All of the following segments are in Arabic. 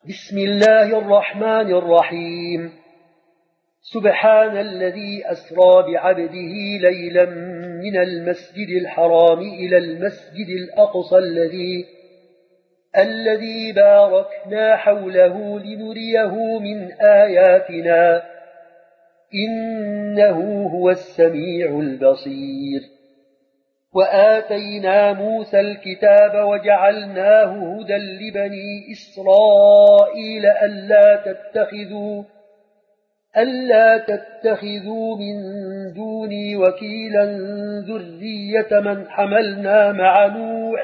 بسم الله الرحمن الرحيم. سبحان الذي أسرى بعبده ليلا من المسجد الحرام إلى المسجد الأقصى الذي باركنا حوله لنريه من آياتنا إنه هو السميع البصير. وآتينا موسى الكتاب وجعلناه هدى لبني إسرائيل ألا تتخذوا من دوني وكيلا ذرية من حملنا مع نوح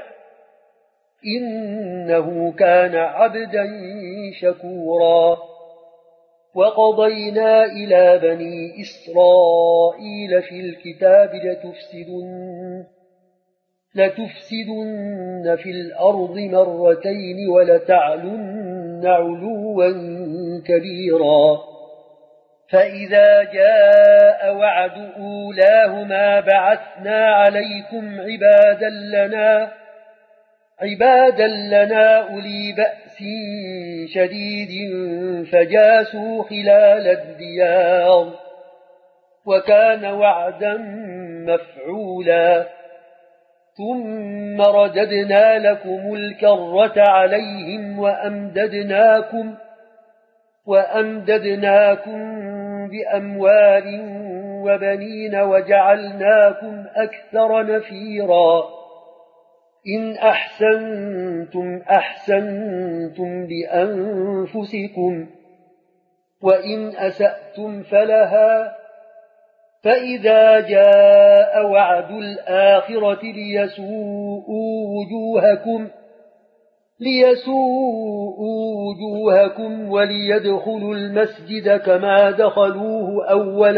إنه كان عبدا شكورا. وقضينا إلى بني إسرائيل في الكتاب لتفسدن في الأرض مرتين ولتعلن علوا كبيرا. فإذا جاء وعد أولاهما بعثنا عليكم عبادا لنا أولي بأس شديد فجاسوا خلال الديار وكان وعدا مفعولا. ثم رددنا لكم الكرة عليهم وأمددناكم بأموال وبنين وجعلناكم أكثر نفيرا. إن أحسنتم أحسنتم لأنفسكم وإن أسأتم فلها. فإذا جاء وعد الآخرة ليسوءوا وجوهكم وليدخلوا المسجد كما دخلوه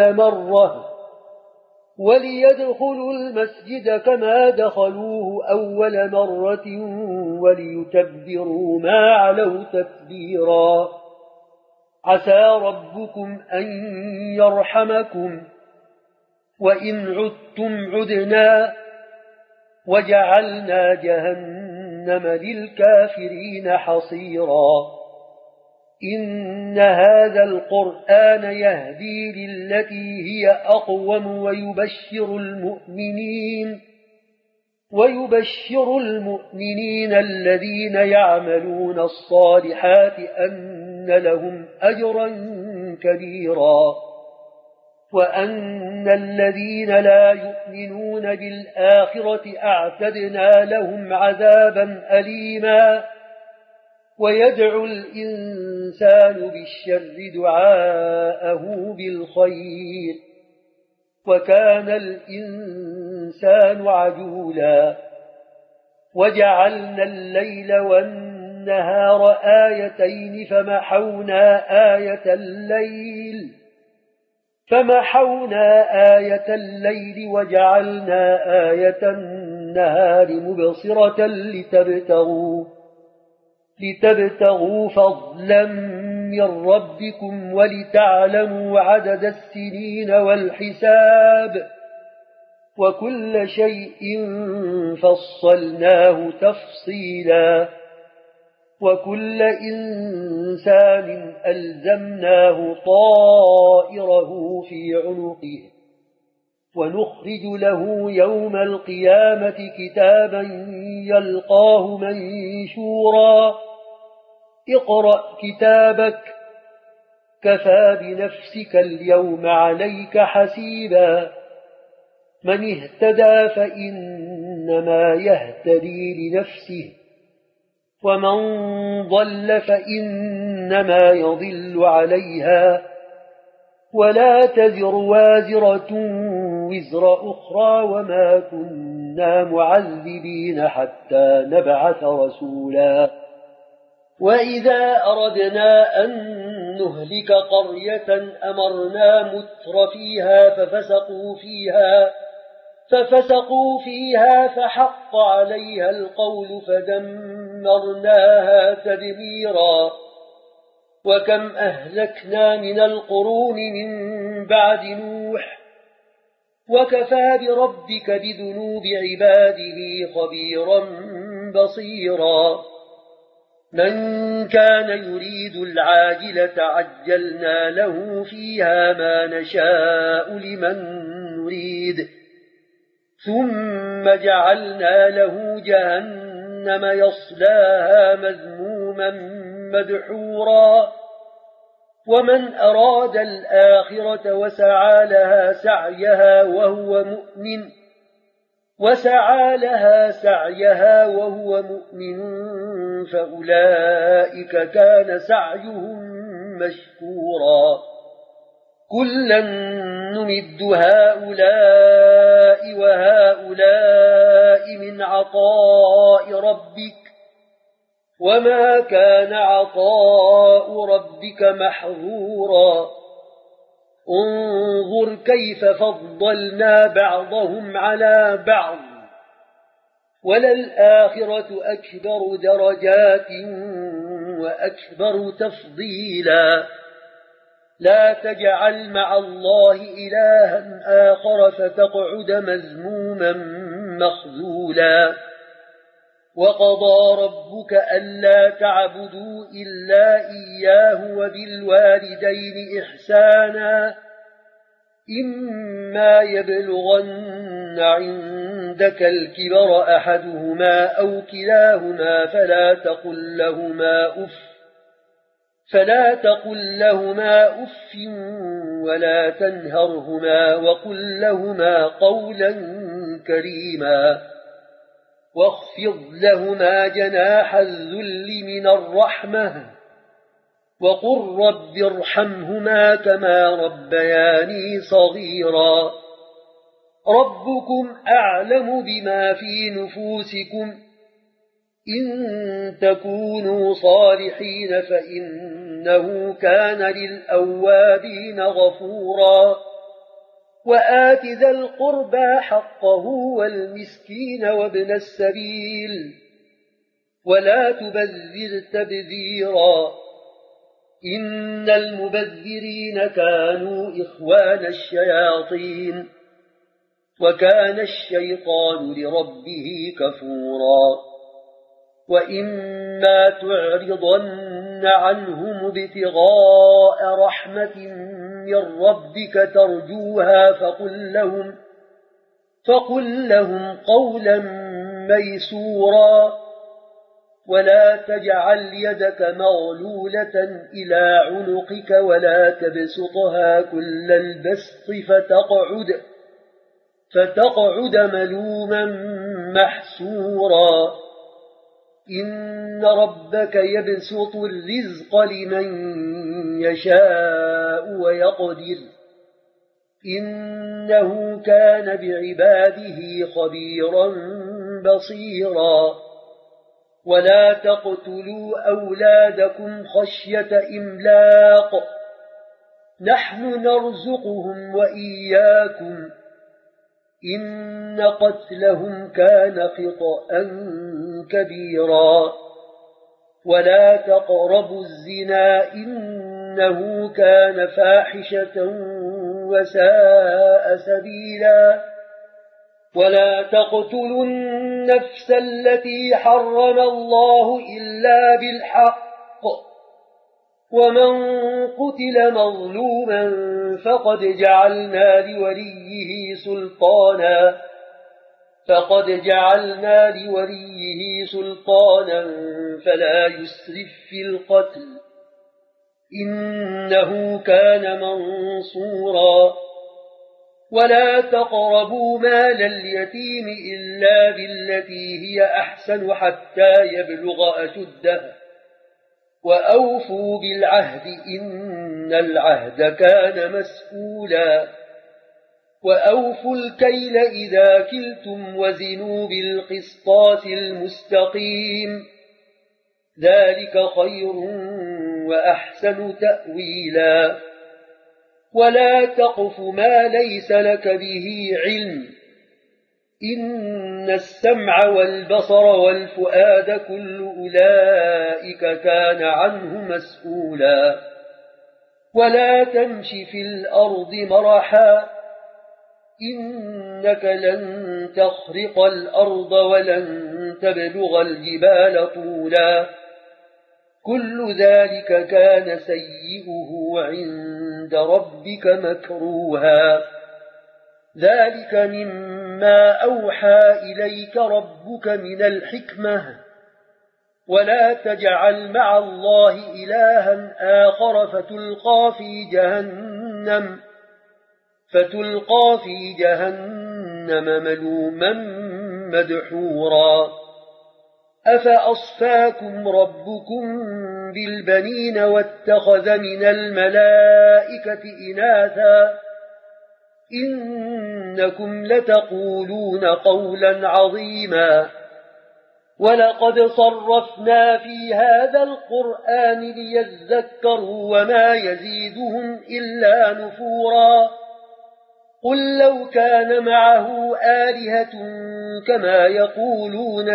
أول مرة وليتبروا ما علوا تتبيرا. عسى ربكم أن يرحمكم وإن عدتم عدنا وجعلنا جهنم للكافرين حصيرا. إن هذا القرآن يهدي للتي هي أقوم ويبشر المؤمنين الذين يعملون الصالحات أن لهم أجرا كبيرا. وأن الذين لا يؤمنون بالآخرة أعتدنا لهم عذابا أليما. ويدعو الإنسان بالشر دعاءه بالخير وكان الإنسان عجولا. وجعلنا الليل والنهار آيتين فمحونا آية الليل وجعلنا آية النهار مبصرة لتبتغوا فضلا من ربكم ولتعلموا عدد السنين والحساب وكل شيء فصلناه تفصيلا. وكل إنسان ألزمناه طائره في عنقه ونخرج له يوم القيامة كتابا يلقاه منشورا. اقرأ كتابك كفى بنفسك اليوم عليك حسيبا. من اهتدى فإنما يهتدي لنفسه ومن ضل فإنما يضل عليها ولا تزر وازرة وزر أخرى وما كنا معذبين حتى نبعث رسولا. وإذا أردنا أن نهلك قرية أمرنا متر فيها ففسقوا فيها فحق عليها القول فدمرناها تدميرا. وكم أهلكنا من القرون من بعد نوح وكفى بربك بذنوب عباده خبيرا بصيرا. من كان يريد العاجلة عجلنا له فيها ما نشاء لمن نريد ثم جعلنا له جهنم يصلاها مذموما مدحورا ومن أراد الآخرة وسعى لها سعيها وهو مؤمن فأولئك كان سعيهم مشكورا كلا نمد هؤلاء وهؤلاء من عطاء ربك وما كان عطاء ربك محظورا انظر كيف فضلنا بعضهم على بعض وللآخرة أكبر درجات وأكبر تفضيلا لا تجعل مع الله إلها آخر فتقعد مذموما مخذولا وقضى ربك ألا تعبدوا إلا إياه وبالوالدين إحسانا إما يبلغن عندك الكبر أحدهما أو كلاهما فلا تقل لهما أف ولا تنهرهما وقل لهما قولا كريما واخفض لهما جناح الذل من الرحمة وقل رب ارحمهما كما ربياني صغيرا ربكم أعلم بما في نفوسكم إن تكونوا صالحين فإنه كان للأوابين غفورا وآت ذا القربى حقه والمسكين وابن السبيل ولا تبذر تبذيرا إن المبذرين كانوا إخوان الشياطين وكان الشيطان لربه كفورا وإما تعرضن عنهم ابتغاء رحمة من ربك ترجوها فقل لهم قولا ميسورا ولا تجعل يدك مغلولة إلى عنقك ولا تبسطها كل البسط فتقعد ملوما محسورا إن ربك يبسط الرزق لمن يشاء ويقدر إنه كان بعباده خبيرا بصيرا ولا تقتلوا أولادكم خشية إملاق نحن نرزقهم وإياكم إن قتلهم كان خطأ كبيرا ولا تقربوا الزنا إنه كان فاحشة وساء سبيلا ولا تقتلوا النفس التي حرم الله إلا بالحق ومن قتل مظلوما فقد جعلنا لوليه سلطانا فلا يسرف في القتل إنه كان منصورا ولا تقربوا مال اليتيم إلا بالتي هي أحسن حتى يبلغ أشده وأوفوا بالعهد إن العهد كان مسؤولا وأوفوا الكيل إذا كلتم وزنوا بالقسطاس المستقيم ذلك خير وأحسن تأويلا ولا تقف ما ليس لك به علم إن السمع والبصر والفؤاد كل أولئك كان عنه مسؤولا ولا تمش في الأرض مرحا إنك لن تخرق الأرض ولن تبلغ الجبال طولا كل ذلك كان سيئه عند ربك مكروها ذلك مما أوحى إليك ربك من الحكمة ولا تجعل مع الله إلها آخر فتلقى في جهنم ملوما مدحورا أفأصفاكم ربكم بالبنين واتخذ من الملائكة إناثا إنكم لتقولون قولا عظيما ولقد صرفنا في هذا القرآن ليذكروا وما يزيدهم إلا نفورا قل لو كان معه آلهة كما يقولون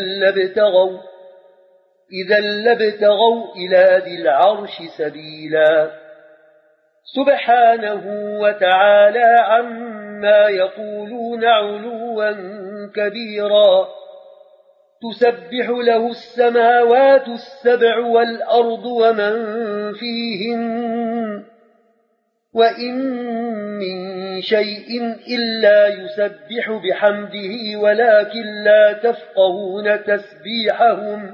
إذا لابتغوا إلى ذي العرش سبيلا سبحانه وتعالى عما يقولون علوا كبيرا تسبح له السماوات السبع والأرض ومن فيهن وإن من شيء إلا يسبح بحمده ولكن لا تفقهون تسبيحهم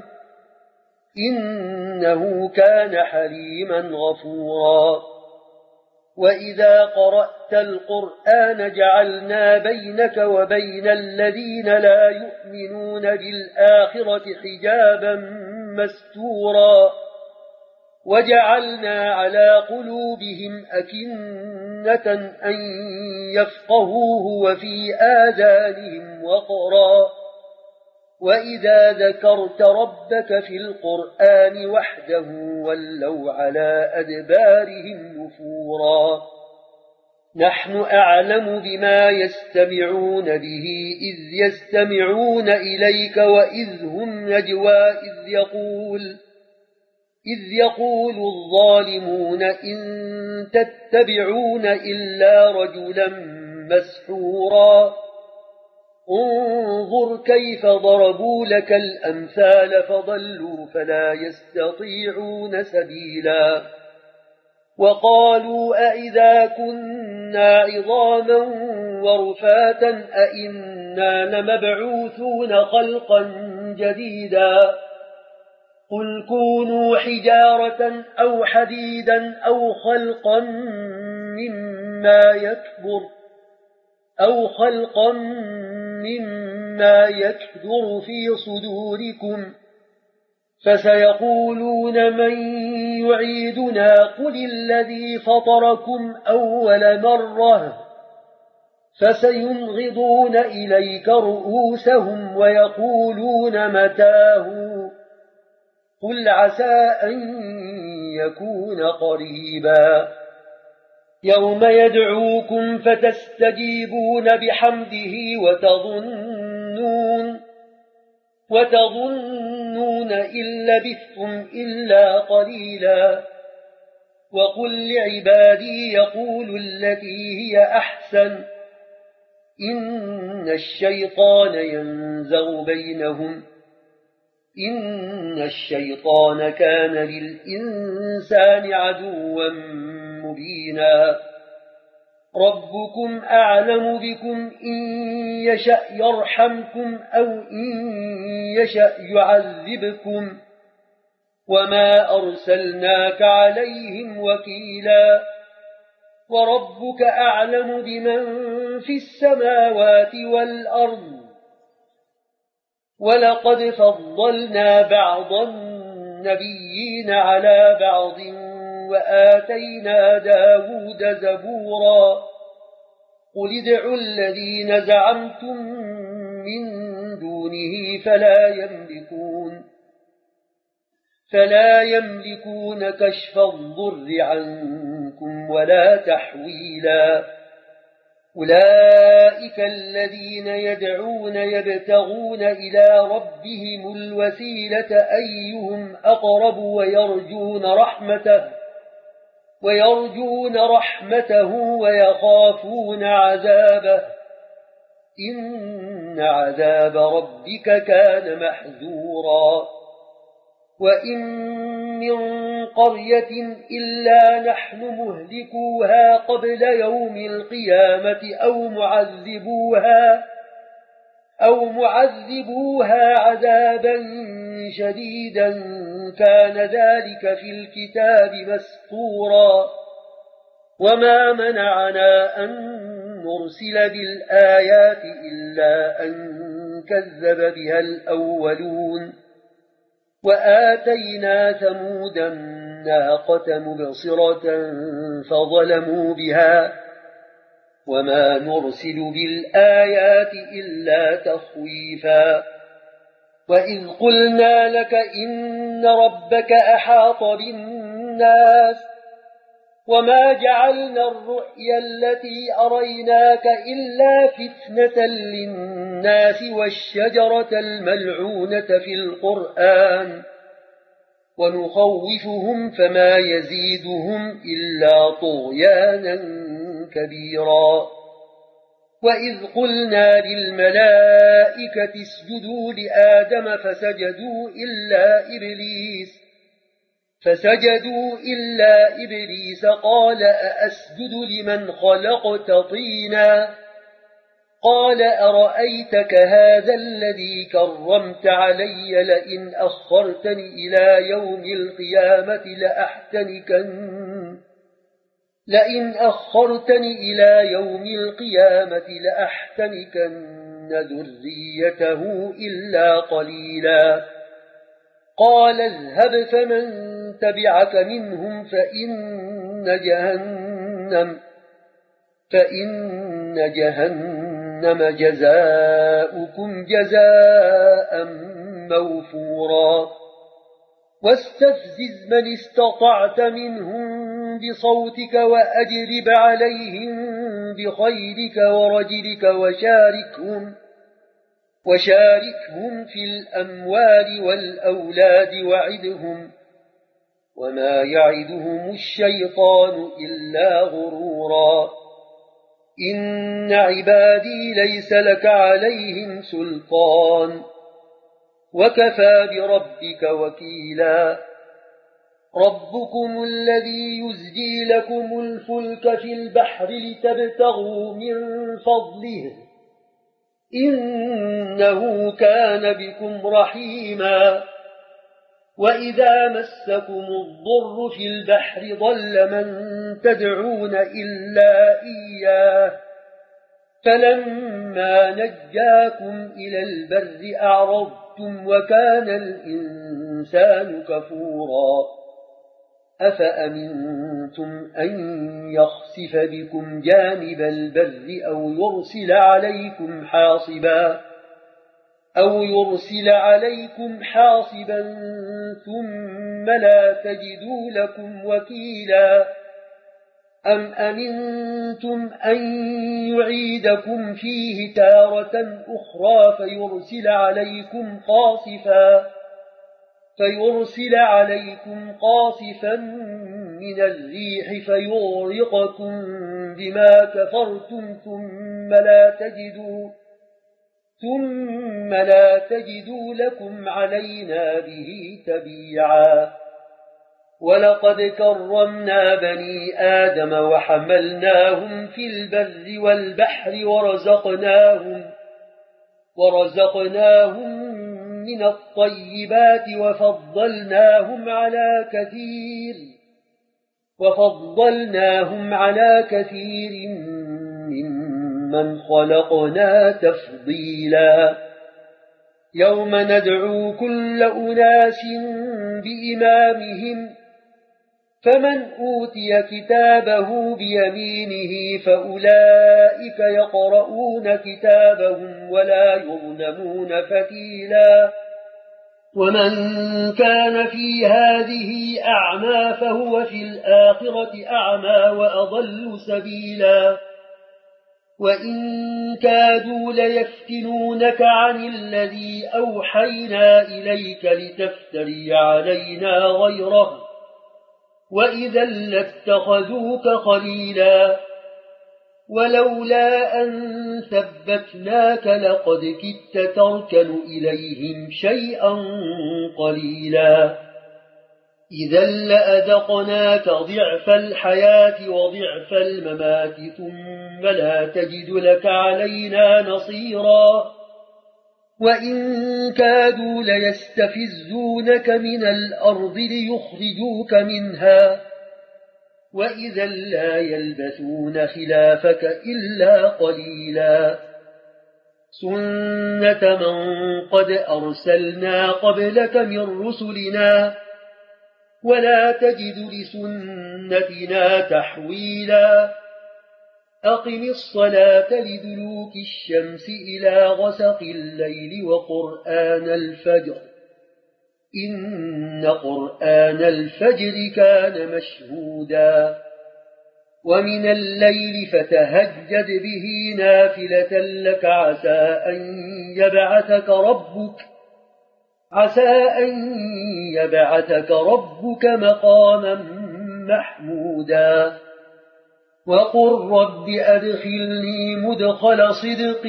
إنه كان حليما غفورا وإذا قرأت القرآن جعلنا بينك وبين الذين لا يؤمنون بالآخرة حجابا مستورا وجعلنا على قلوبهم أكنة أن يفقهوه وفي آذانهم وقرا وإذا ذكرت ربك في القرآن وحده ولوا على أدبارهم نفورا نحن أعلم بما يستمعون به إذ يستمعون إليك وإذ هم نجوى إذ يقول الظالمون إن تتبعون إلا رجلا مسحورا انظر كيف ضربوا لك الأمثال فضلوا فلا يستطيعون سبيلا وقالوا أئذا كنا عظاما ورفاتا أئنا لمبعوثون خلقا جديدا قل كونوا حجارة أو حديدا أو خلقا مما يكبر في صدوركم فسيقولون من يعيدنا قل الذي فطركم أول مرة فسينغضون إليك رؤوسهم ويقولون متاه قل عسى أن يكون قريبا يوم يدعوكم فتستجيبون بحمده وتظنون إن لبثتم إلا قليلا وقل لعبادي يقولوا التي هي أحسن إن الشيطان كان للإنسان عدوا مبينا ربكم أعلم بكم إن يشأ يرحمكم أو إن يشأ يعذبكم وما أرسلناك عليهم وكيلا وربك أعلم بمن في السماوات والأرض ولقد فضلنا بعض النبيين على بعض وآتينا داود زبورا قل ادعوا الذين زعمتم من دونه فلا يملكون كشف الضر عنكم ولا تحويلا أولئك الذين يدعون يبتغون إلى ربهم الوسيلة أيهم أقرب ويرجون رحمته ويخافون عذابه إن عذاب ربك كان محذورا وإن من قرية إلا نحن مهلكوها قبل يوم القيامة أو معذبوها عذابا شديدا كان ذلك في الكتاب مسطورا وما منعنا أن نرسل بالآيات إلا أن كذب بها الأولون وآتينا ثمود الناقة مبصرة فظلموا بها وما نرسل بالآيات إلا تخويفا وإذ قلنا لك إن ربك أحاط بالناس وما جعلنا الرؤيا التي أريناك إلا فتنة للناس والشجرة الملعونة في القرآن ونخوفهم فما يزيدهم إلا طغيانا كبيرا وإذ قلنا للملائكة اسجدوا لآدم فسجدوا إلا إبليس قال أأسجد لمن خلقت طينا قال أرأيتك هذا الذي كرمت علي لئن أخرتني إلى يوم القيامة لأحتنكن ذريته إلا قليلا قال اذهب فمن تبعك منهم فإن جهنم جزاؤكم جزاء موفورا واستفزز من استطعت منهم بصوتك وأجلب عليهم بخيلك ورجلك وشاركهم في الأموال والأولاد وعدهم وما يعدهم الشيطان إلا غرورا إن عبادي ليس لك عليهم سلطان وكفى بربك وكيلا ربكم الذي يزجي لكم الفلك في البحر لتبتغوا من فضله إنه كان بكم رحيما وإذا مسكم الضر في البحر ضل من تدعون إلا إياه فلما نجاكم إلى البر أعرضتم وكان الإنسان كفورا أفأمنتم أن يخسف بكم جانب البر أو يرسل عليكم حاصبا ثم لا تجدوا لكم وكيلا أم أمنتم أن يعيدكم فيه تارة أخرى فيرسل عليكم قاصفا من الريح فيغرقكم بما كفرتم ثم لا تجدوا لكم علينا به تبيعا ولقد كرمنا بني آدم وحملناهم في البر والبحر ورزقناهم من الطيبات وفضلناهم على كثير ممن خلقنا تفضيلا يوم ندعو كل أناس بإمامهم فمن أوتي كتابه بيمينه فأولئك يقرؤون كتابهم ولا يظلمون فتيلا ومن كان في هذه أعمى فهو في الآخرة أعمى وأضل سبيلا وإن كادوا ليفتنونك عن الذي أوحينا إليك لتفتري علينا غيره وإذا لاتخذوك خليلا ولولا أن ثبتناك لقد كدت تركن إليهم شيئا قليلا إذا لأذقناك ضعف الحياة وضعف الممات ثم لا تجد لك علينا نصيرا وإن كادوا ليستفزونك من الأرض ليخرجوك منها وإذا لا يلبثون خلافك إلا قليلا سنة من قد أرسلنا قبلك من رسلنا ولا تجد لسنتنا تحويلا أقم الصلاة لدلوك الشمس إلى غسق الليل وقرآن الفجر إن قرآن الفجر كان مشهودا ومن الليل فتهجد به نافلة لك عسى أن يبعثك ربك مقاما محمودا وقل رب أدخلني مدخل صدق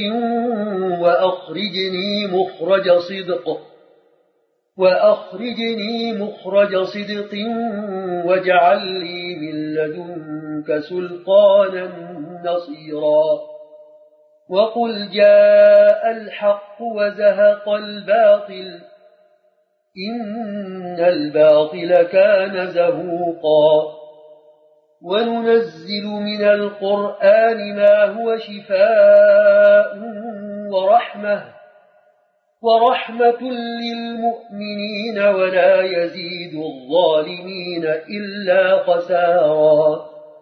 وأخرجني مخرج صدق واجعل لي من لدنك سلطانا نصيرا وقل جاء الحق وزهق الباطل إن الباطل كان زهوقا وننزل من القرآن ما هو شفاء ورحمة للمؤمنين ولا يزيد الظالمين إلا خسارا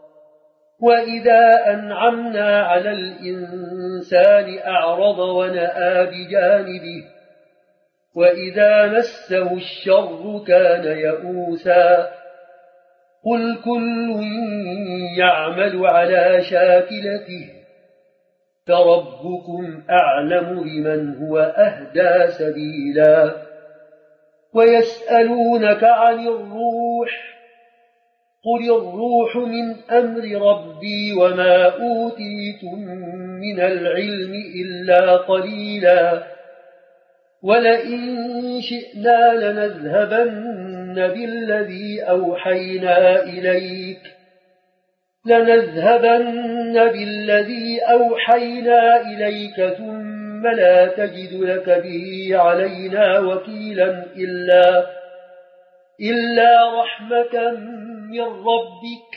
وإذا أنعمنا على الإنسان أعرض ونأى بجانبه وإذا مسه الشر كان يئوسا قل كل يعمل على شاكلته فربكم أعلم بمن هو أهدى سبيلا ويسألونك عن الروح قل الروح من أمر ربي وما أوتيتم من العلم إلا قليلا ولئن شئنا لنذهبن بالذي أوحينا إليك ثم لا تجد لك به علينا وكيلا إلا رحمة من ربك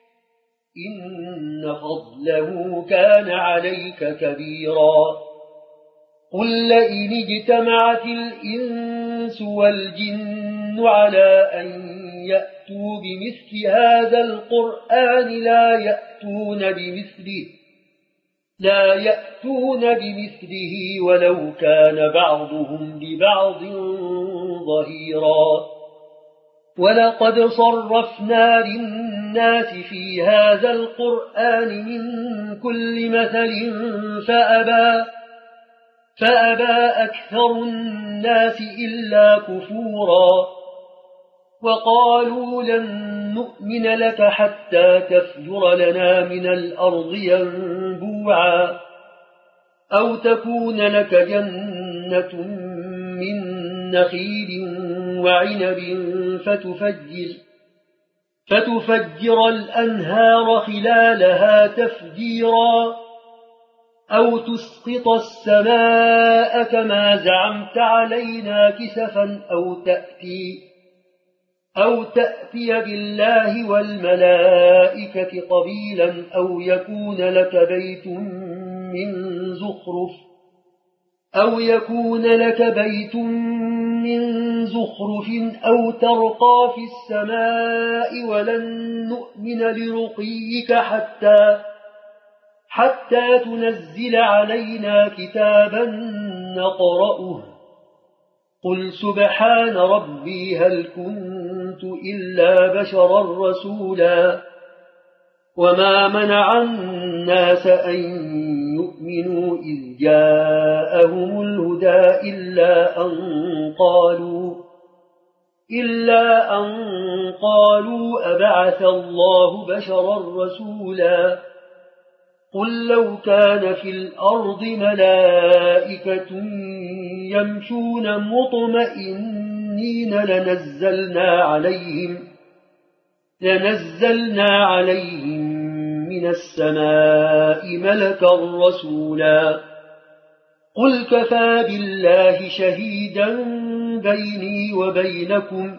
إن فضله كان عليك كبيرا قل لئن اجتمعت الإنس والجن على أن يأتوا بمثل هذا القرآن لا يأتون بمثله ولو كان بعضهم لبعض ظهيرا ولقد صرفنا للناس في هذا القرآن من كل مثل فأبى أكثر الناس إلا كفورا وقالوا لن نؤمن لك حتى تفجر لنا من الأرض ينبوعا أو تكون لك جنة من نخيل وعنب فتفجر الأنهار خلالها تفجيرا أو تسقط السماء كما زعمت علينا كسفا أو تأتي بالله والملائكة قبيلا أو يكون لك بيت من زخرف أو ترقى في السماء ولن نؤمن لرقيك حتى تنزل علينا كتابا نقرأه قل سبحان ربي هل كنت إلا بشرا رسولا وما منع الناس أن يؤمنوا إذ جاءهم الهدى إلا أن قالوا أبعث الله بشرا رسولا قل لو كان في الأرض ملائكة يمشون مطمئنين سنين لنزلنا عليهم من السماء ملكا رسولا قل كفى بالله شهيدا بيني وبينكم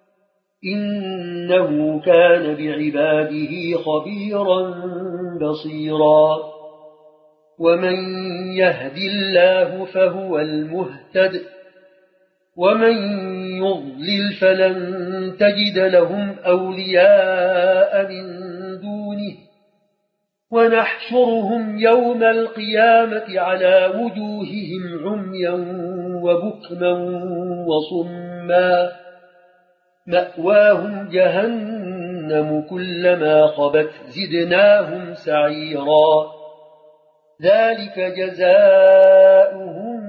إنه كان بعباده خبيرا بصيرا ومن يهد الله فهو المهتد ومن يضلل فلن تجد لهم أولياء من دونه ونحشرهم يوم القيامة على وجوههم عميا وبكما وصما مأواهم جهنم كلما خبت زدناهم سعيرا ذلك جزاؤهم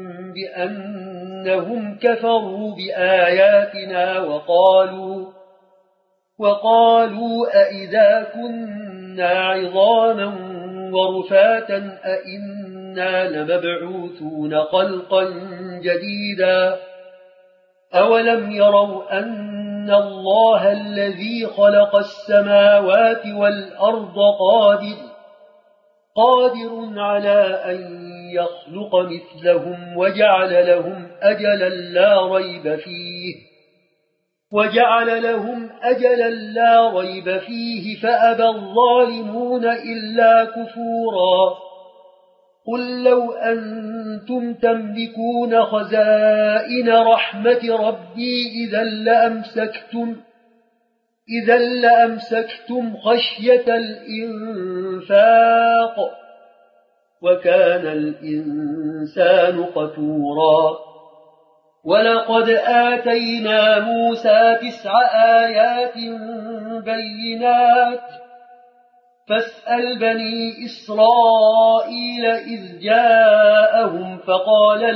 بأنهم كفروا بآياتنا وقالوا أئذا كنا عظاما ورفاتا أئنا لمبعوثون خلقا جديدا أولم يروا أن الله الذي خلق السماوات والأرض قادر على أن يخلق مثلهم وجعل لهم أجلا لا ريب فيه فأبى الظالمون إلا كفورا قل لو أنتم تملكون خزائن رحمة ربي إذا لأمسكتم خشية الإنفاق وكان الإنسان قتورا ولقد آتينا موسى 9 آيات بينات فاسأل بني إسرائيل إذ جاءهم فقال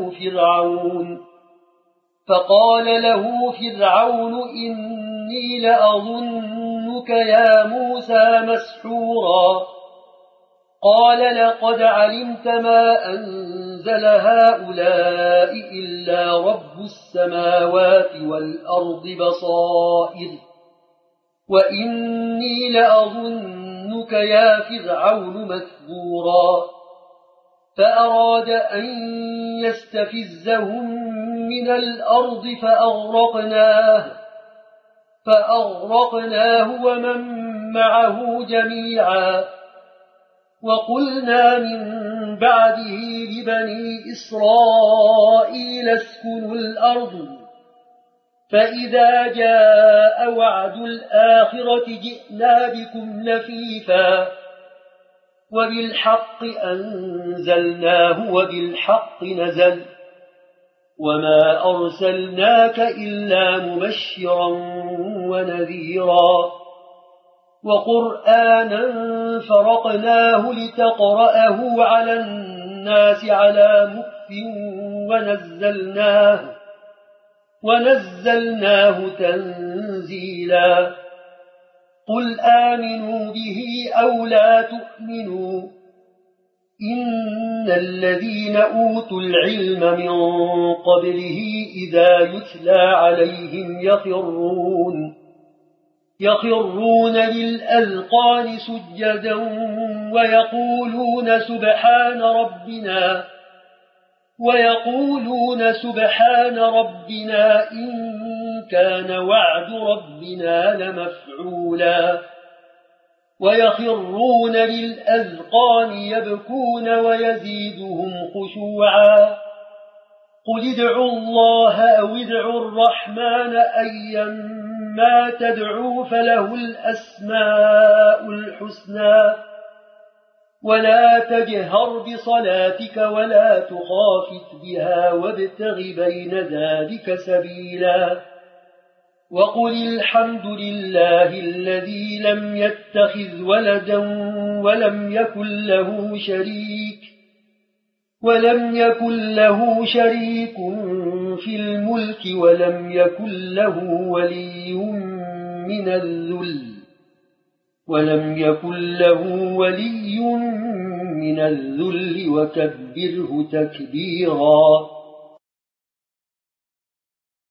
له فرعون إني لأظنك يا موسى مسحورا قال لقد علمت ما أنزل هؤلاء إلا رب السماوات والأرض بصائر وإني لأظنك يا فرعون مثبورا فأراد أن يستفزهم من الأرض فأغرقناه ومن معه جميعا وقلنا من بعده لبني إسرائيل اسكنوا الأرض فإذا جاء وعد الآخرة جئنا بكم لفيفا وبالحق أنزلناه وبالحق نزل وما أرسلناك إلا مبشرا ونذيرا وقرآنا فرقناه لتقرأه على الناس على مكث ونزلناه تنزيلا قل آمنوا به أو لا تؤمنوا إن الذين أوتوا العلم من قبله إذا يتلى عليهم يخرون للأذقان سجدا ويقولون سبحان ربنا إن كان وعد ربنا لمفعولا ويخرون للأذقان يبكون ويزيدهم خشوعا قل ادعوا الله أو ادعوا الرحمن أيما تدعوا فله الأسماء الحسنى ولا تجهر بصلاتك ولا تخافت بها وابتغ بين ذلك سبيلا وقل الحمد لله الذي لم يتخذ ولدا ولم يكن له شريك في الملك ولم يكن له ولي من الذل وكبره تكبيرا